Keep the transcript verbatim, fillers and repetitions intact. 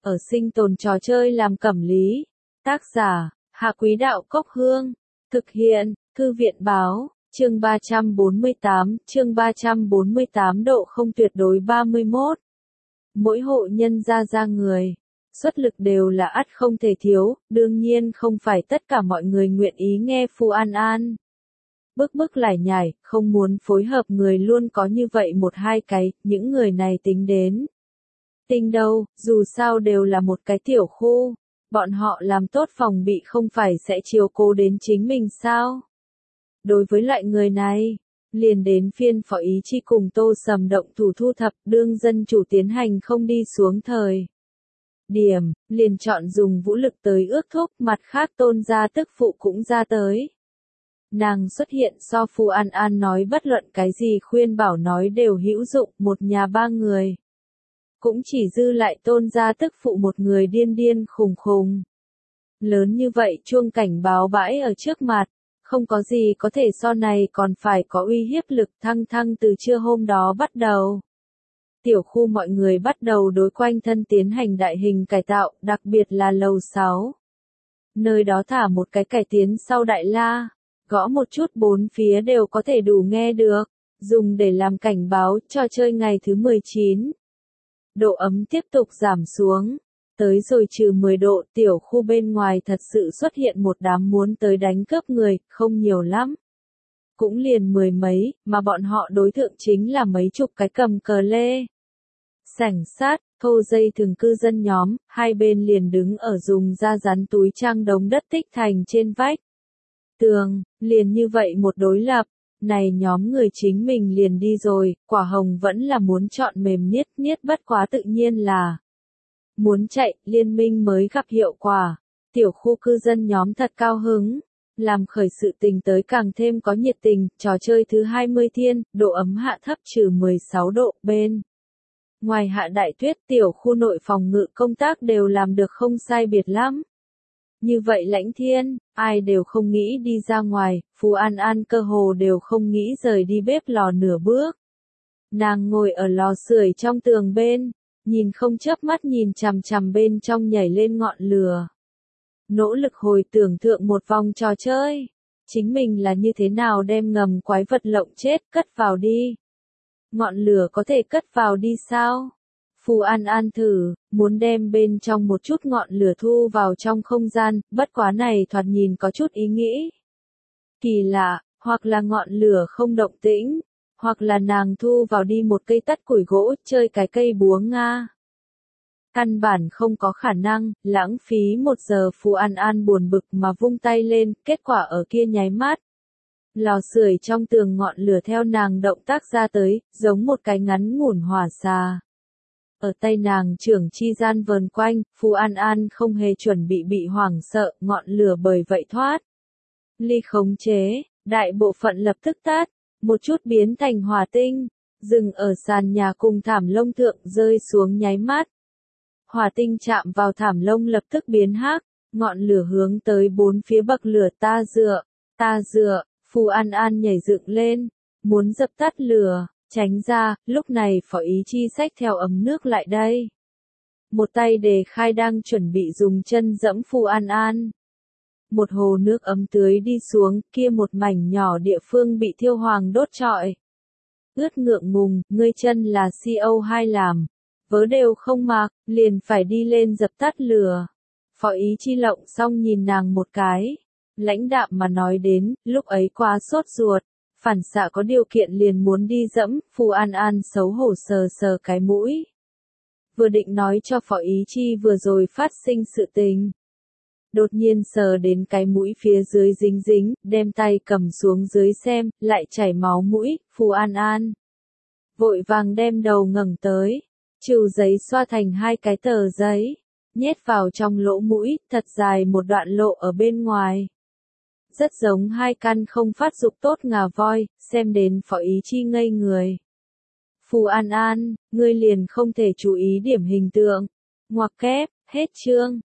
ở sinh tồn trò chơi làm cẩm lý. Tác giả, Hạ Quý Đạo Cốc Hương. Thực hiện, Thư viện Báo, chương ba trăm bốn mươi tám, chương ba trăm bốn mươi tám độ không tuyệt đối ba mươi mốt. Mỗi hộ nhân gia gia người, xuất lực đều là ắt không thể thiếu, đương nhiên không phải tất cả mọi người nguyện ý nghe Phù An An. Bức bức lải nhải, không muốn phối hợp người luôn có như vậy một hai cái, những người này tính đến. Tinh đâu, dù sao đều là một cái tiểu khu, bọn họ làm tốt phòng bị không phải sẽ chiếu cố đến chính mình sao? Đối với loại người này, liền đến phiên Phó Ý Chi cùng Tô Sầm động thủ thu thập, đương dân chủ tiến hành không đi xuống thời điểm, liền chọn dùng vũ lực tới ước thúc, mặt khác Tôn gia tức phụ cũng ra tới. Nàng xuất hiện so Phù An An nói bất luận cái gì khuyên bảo nói đều hữu dụng, một nhà ba người. Cũng chỉ dư lại Tôn gia tức phụ một người điên điên khùng khùng. Lớn như vậy chuông cảnh báo bãi ở trước mặt, không có gì có thể so này còn phải có uy hiếp lực. Thăng thăng từ trưa hôm đó bắt đầu. Tiểu khu mọi người bắt đầu đối quanh thân tiến hành đại hình cải tạo, đặc biệt là lầu sáu. Nơi đó thả một cái cải tiến sau đại la, gõ một chút bốn phía đều có thể đủ nghe được, dùng để làm cảnh báo. Trò chơi ngày thứ mười chín. Độ ấm tiếp tục giảm xuống. Tới rồi trừ mười độ, tiểu khu bên ngoài thật sự xuất hiện một đám muốn tới đánh cướp người, không nhiều lắm. Cũng liền mười mấy, mà bọn họ đối tượng chính là mấy chục cái cầm cờ lê. Sảnh sát, thô dây thường cư dân nhóm, hai bên liền đứng ở dùng da rắn túi trang đống đất tích thành trên vách tường, liền như vậy một đối lập. Này nhóm người chính mình liền đi rồi, quả hồng vẫn là muốn chọn mềm niết niết, bất quá tự nhiên là muốn chạy, liên minh mới gặp hiệu quả. Tiểu khu cư dân nhóm thật cao hứng, làm khởi sự tình tới càng thêm có nhiệt tình. Trò chơi thứ hai mươi thiên, độ ấm hạ thấp trừ mười sáu độ, bên ngoài hạ đại tuyết, tiểu khu nội phòng ngự công tác đều làm được không sai biệt lắm. Như vậy lãnh thiên, ai đều không nghĩ đi ra ngoài, Phù An An cơ hồ đều không nghĩ rời đi bếp lò nửa bước. Nàng ngồi ở lò sưởi trong tường bên, nhìn không chớp mắt nhìn chằm chằm bên trong nhảy lên ngọn lửa. Nỗ lực hồi tưởng tượng một vòng trò chơi, chính mình là như thế nào đem ngầm quái vật lộng chết cất vào đi. Ngọn lửa có thể cất vào đi sao? Phù An An thử, muốn đem bên trong một chút ngọn lửa thu vào trong không gian, bất quá này thoạt nhìn có chút ý nghĩ. Kỳ lạ, hoặc là ngọn lửa không động tĩnh, hoặc là nàng thu vào đi một cây tắt củi gỗ, chơi cái cây búa Nga. Căn bản không có khả năng, lãng phí một giờ. Phù An An buồn bực mà vung tay lên, kết quả ở kia nháy mắt. Lò sưởi trong tường ngọn lửa theo nàng động tác ra tới, giống một cái ngắn ngủn hỏa xà. Ở tay nàng trưởng chi gian vờn quanh, Phù An An không hề chuẩn bị bị hoảng sợ, ngọn lửa bởi vậy thoát ly khống chế, đại bộ phận lập tức tắt, một chút biến thành hỏa tinh, dừng ở sàn nhà cùng thảm lông thượng, rơi xuống nháy mắt. Hỏa tinh chạm vào thảm lông lập tức biến hắc, ngọn lửa hướng tới bốn phía bậc lửa. Ta dựa, ta dựa, Phù An An nhảy dựng lên, muốn dập tắt lửa. Tránh ra, lúc này Phó Ý Chi xách theo ấm nước lại đây. Một tay đề khai đang chuẩn bị dùng chân dẫm Phù An An. Một hồ nước ấm tưới đi xuống, kia một mảnh nhỏ địa phương bị thiêu hoàng đốt trọi. Ướt ngượng ngùng, ngươi chân là C O hai làm. Vớ đều không mặc, liền phải đi lên dập tắt lửa. Phó Ý Chi lộng xong nhìn nàng một cái. Lãnh đạm mà nói đến, lúc ấy quá sốt ruột. Phản xạ có điều kiện liền muốn đi dẫm, Phù An An xấu hổ sờ sờ cái mũi. Vừa định nói cho Phó Ý Chi vừa rồi phát sinh sự tình. Đột nhiên sờ đến cái mũi phía dưới dính dính, đem tay cầm xuống dưới xem, lại chảy máu mũi. Phù An An vội vàng đem đầu ngẩng tới, chịu giấy xoa thành hai cái tờ giấy, nhét vào trong lỗ mũi, thật dài một đoạn lộ ở bên ngoài. Rất giống hai căn không phát dục tốt ngà voi, xem đến Phó Ý Chi ngây người. Phù An An, ngươi liền không thể chú ý điểm hình tượng. Ngoặc kép, hết chương.